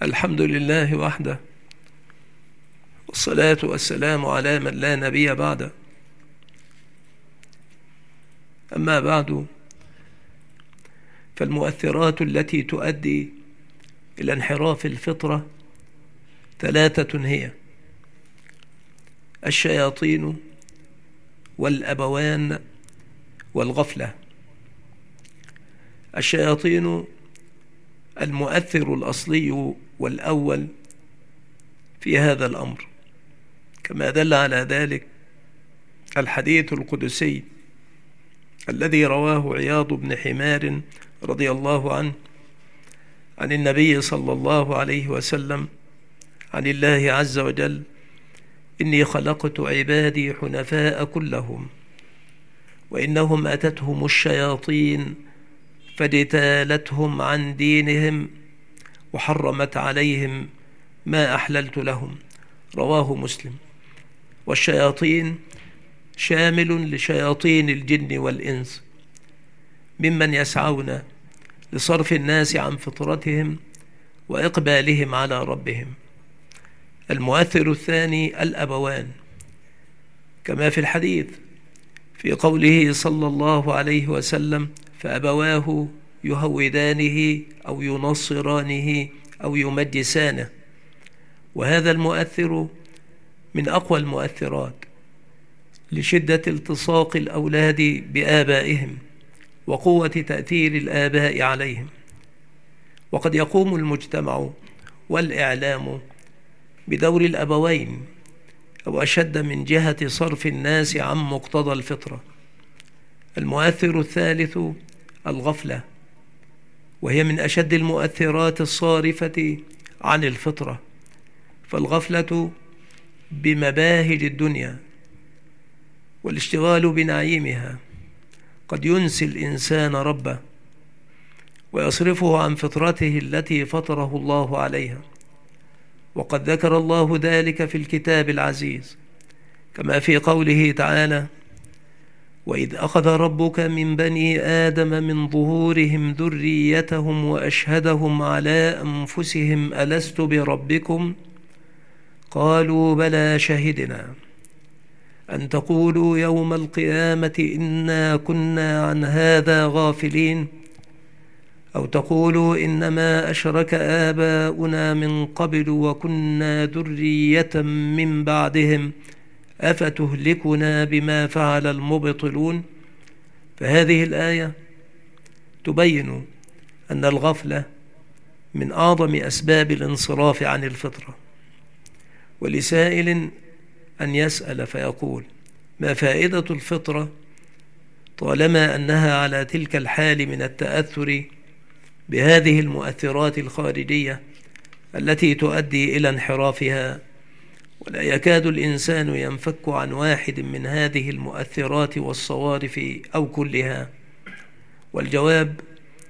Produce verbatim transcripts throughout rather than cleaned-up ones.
الحمد لله وحده، والصلاة والسلام على من لا نبي بعده. أما بعد، فالمؤثرات التي تؤدي إلى انحراف الفطرة ثلاثة هي: الشياطين والأبوان والغفلة. الشياطين المؤثر الأصلي والأول في هذا الأمر، كما دل على ذلك الحديث القدسي الذي رواه عياض بن حمار رضي الله عنه عن النبي صلى الله عليه وسلم عن الله عز وجل: إني خلقت عبادي حنفاء كلهم، وإنهم أتتهم الشياطين فاجتالتهم عن دينهم وحرمت عليهم ما أحللت لهم. رواه مسلم. والشياطين شامل لشياطين الجن والإنس، ممن يسعون لصرف الناس عن فطرتهم وإقبالهم على ربهم. المؤثر الثاني الأبوان، كما في الحديث في قوله صلى الله عليه وسلم: فأبواه يهودانه أو ينصرانه أو يمجسانه. وهذا المؤثر من أقوى المؤثرات لشدة التصاق الأولاد بآبائهم وقوة تأثير الآباء عليهم. وقد يقوم المجتمع والإعلام بدور الأبوين أو أشد من جهة صرف الناس عن مقتضى الفطرة. المؤثر الثالث الغفلة، وهي من أشد المؤثرات الصارفة عن الفطرة، فالغفلة بمباهج الدنيا والاشتغال بنعيمها قد ينسي الإنسان ربه ويصرفه عن فطرته التي فطره الله عليها. وقد ذكر الله ذلك في الكتاب العزيز، كما في قوله تعالى: وإذ أخذ ربك من بني آدم من ظهورهم ذريتهم وأشهدهم على أنفسهم ألست بربكم قالوا بلى شهدنا أن تقولوا يوم القيامة إنا كنا عن هذا غافلين أو تقولوا إنما أشرك آباؤنا من قبل وكنا ذرية من بعدهم أفتهلكنا بما فعل المبطلون. فهذه الآية تبين أن الغفلة من أعظم أسباب الانصراف عن الفطرة. ولسائل أن يسأل فيقول: ما فائدة الفطرة طالما أنها على تلك الحال من التأثر بهذه المؤثرات الخارجية التي تؤدي إلى انحرافها، ولا يكاد الإنسان ينفك عن واحد من هذه المؤثرات والصوارف أو كلها؟ والجواب: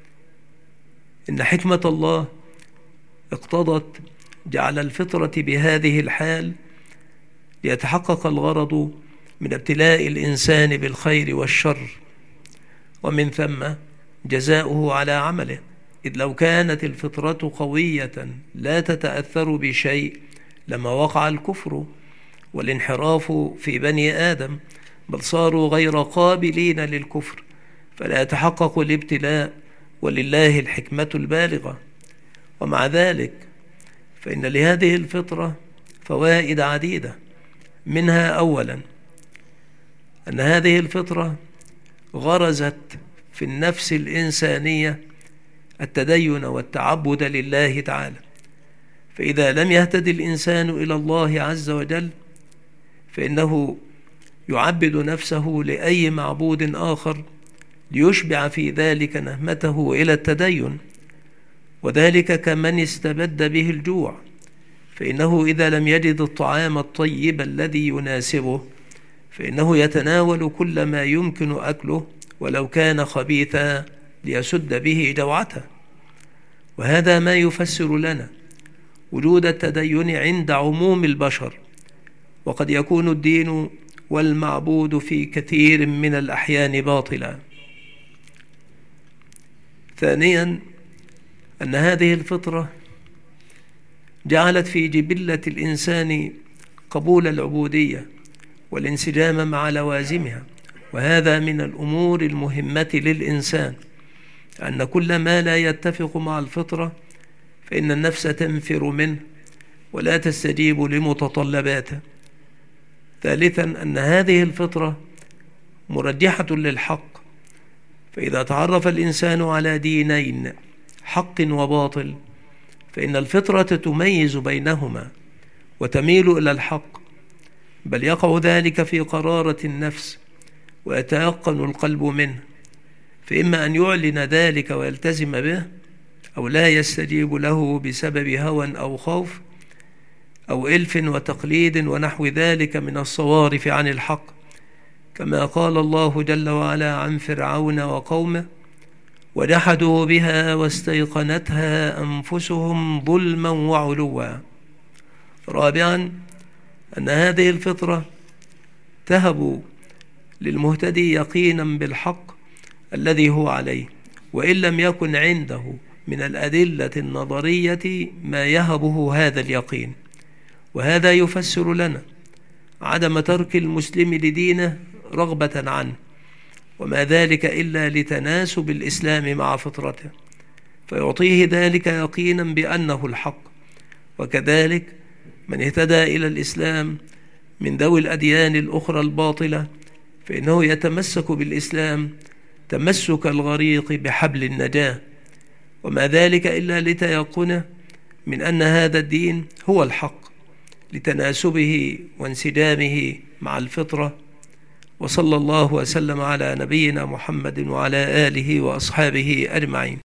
إن حكمة الله اقتضت جعل الفطرة بهذه الحال ليتحقق الغرض من ابتلاء الإنسان بالخير والشر، ومن ثم جزاؤه على عمله. إذ لو كانت الفطرة قوية لا تتأثر بشيء لما وقع الكفر والانحراف في بني آدم، بل صاروا غير قابلين للكفر، فلا يتحقق الابتلاء، ولله الحكمة البالغة. ومع ذلك فإن لهذه الفطرة فوائد عديدة، منها أولا أن هذه الفطرة غرزت في النفس الإنسانية التدين والتعبد لله تعالى، فإذا لم يهتد الإنسان إلى الله عز وجل فإنه يعبد نفسه لأي معبود آخر ليشبع في ذلك نهمته إلى التدين، وذلك كمن استبد به الجوع، فإنه إذا لم يجد الطعام الطيب الذي يناسبه فإنه يتناول كل ما يمكن أكله ولو كان خبيثا ليسد به جوعته. وهذا ما يفسر لنا وجود التدين عند عموم البشر، وقد يكون الدين والمعبود في كثير من الأحيان باطلا. ثانيا أن هذه الفطرة جعلت في جبلة الإنسان قبول العبودية والانسجام مع لوازمها. وهذا من الأمور المهمة للإنسان، أن كل ما لا يتفق مع الفطرة فإن النفس تنفر منه ولا تستجيب لمتطلباته. ثالثا، أن هذه الفطرة مرجحة للحق، فإذا تعرف الإنسان على دينين، حق وباطل، فإن الفطرة تميز بينهما وتميل إلى الحق، بل يقع ذلك في قرارة النفس ويتيقن القلب منه، فإما أن يعلن ذلك ويلتزم به، أو لا يستجيب له بسبب هوى أو خوف أو إلف وتقليد ونحو ذلك من الصوارف عن الحق، كما قال الله جل وعلا عن فرعون وقومه: وجحدوا بها واستيقنتها أنفسهم ظلما وعلوا. رابعا، أن هذه الفطرة تهب للمهتدي يقينا بالحق الذي هو عليه، وإن لم يكن عنده من الأدلة النظرية ما يهبه هذا اليقين. وهذا يفسر لنا عدم ترك المسلم لدينه رغبة عنه، وما ذلك إلا لتناسب الإسلام مع فطرته، فيعطيه ذلك يقينا بأنه الحق. وكذلك من اهتدى إلى الإسلام من ذوي الأديان الأخرى الباطلة فإنه يتمسك بالإسلام تمسك الغريق بحبل النجاة، وما ذلك إلا لتيقنه من أن هذا الدين هو الحق لتناسبه وانسجامه مع الفطرة. وصلى الله وسلم على نبينا محمد وعلى آله وأصحابه أجمعين.